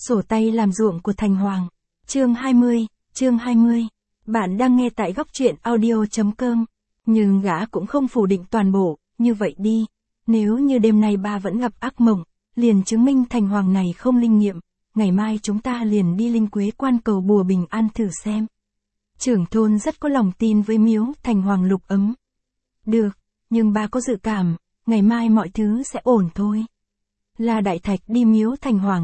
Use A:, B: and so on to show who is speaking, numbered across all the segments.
A: Sổ tay làm ruộng của Thành Hoàng. Chương 20. Bạn đang nghe tại góc truyện audio.com. Nhưng gã cũng không phủ định toàn bộ, như vậy đi. Nếu như đêm nay ba vẫn gặp ác mộng, liền chứng minh Thành Hoàng này không linh nghiệm. Ngày mai chúng ta liền đi Linh Quế Quan cầu bùa bình an thử xem. Trưởng thôn rất có lòng tin với miếu Thành Hoàng lục ấm. Được, nhưng ba có dự cảm, ngày mai mọi thứ sẽ ổn thôi. La Đại Thạch đi miếu Thành Hoàng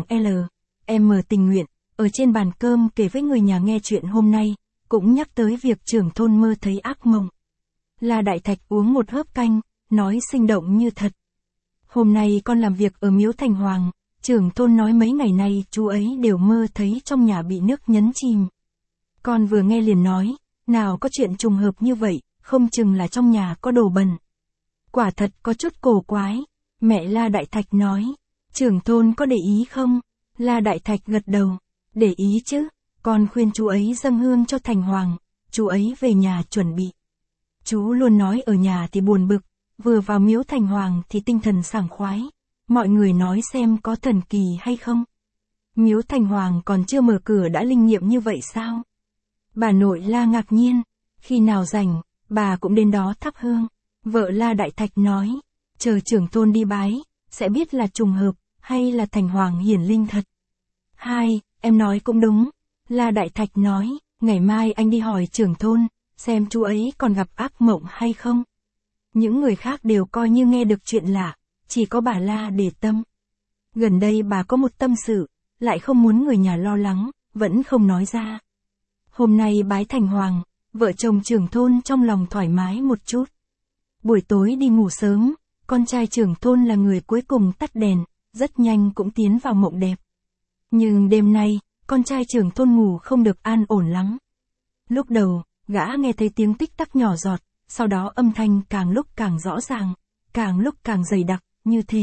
A: M tình nguyện, ở trên bàn cơm kể với người nhà nghe chuyện hôm nay, cũng nhắc tới việc trưởng thôn mơ thấy ác mộng. La Đại Thạch uống một hớp canh, nói sinh động như thật. Hôm nay con làm việc ở miếu Thành Hoàng, trưởng thôn nói mấy ngày nay chú ấy đều mơ thấy trong nhà bị nước nhấn chìm. Con vừa nghe liền nói, nào có chuyện trùng hợp như vậy, không chừng là trong nhà có đồ bẩn. Quả thật có chút cổ quái, mẹ La Đại Thạch nói, trưởng thôn có để ý không? La Đại Thạch gật đầu, để ý chứ, con khuyên chú ấy dâng hương cho Thành Hoàng, chú ấy về nhà chuẩn bị. Chú luôn nói ở nhà thì buồn bực, vừa vào miếu Thành Hoàng thì tinh thần sảng khoái, mọi người nói xem có thần kỳ hay không. Miếu Thành Hoàng còn chưa mở cửa đã linh nghiệm như vậy sao? Bà nội La ngạc nhiên, khi nào rảnh, bà cũng đến đó thắp hương. Vợ La Đại Thạch nói, chờ trưởng thôn đi bái, sẽ biết là trùng hợp, hay là Thành Hoàng hiển linh thật. Hai, em nói cũng đúng. La Đại Thạch nói, ngày mai anh đi hỏi trưởng thôn, xem chú ấy còn gặp ác mộng hay không. Những người khác đều coi như nghe được chuyện lạ, chỉ có bà La để tâm. Gần đây bà có một tâm sự, lại không muốn người nhà lo lắng, vẫn không nói ra. Hôm nay bái Thành Hoàng, vợ chồng trưởng thôn trong lòng thoải mái một chút. Buổi tối đi ngủ sớm, con trai trưởng thôn là người cuối cùng tắt đèn, rất nhanh cũng tiến vào mộng đẹp. Nhưng đêm nay, con trai trưởng thôn ngủ không được an ổn lắm. Lúc đầu, gã nghe thấy tiếng tích tắc nhỏ giọt, sau đó âm thanh càng lúc càng rõ ràng, càng lúc càng dày đặc, như thể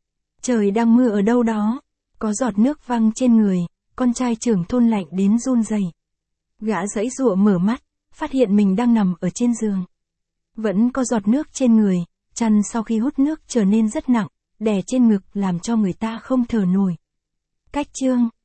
A: trời đang mưa ở đâu đó, có giọt nước văng trên người, con trai trưởng thôn lạnh đến run rẩy. Gã giãy giụa mở mắt, phát hiện mình đang nằm ở trên giường. Vẫn có giọt nước trên người, chăn sau khi hút nước trở nên rất nặng, đè trên ngực làm cho người ta không thở nổi. Cách chương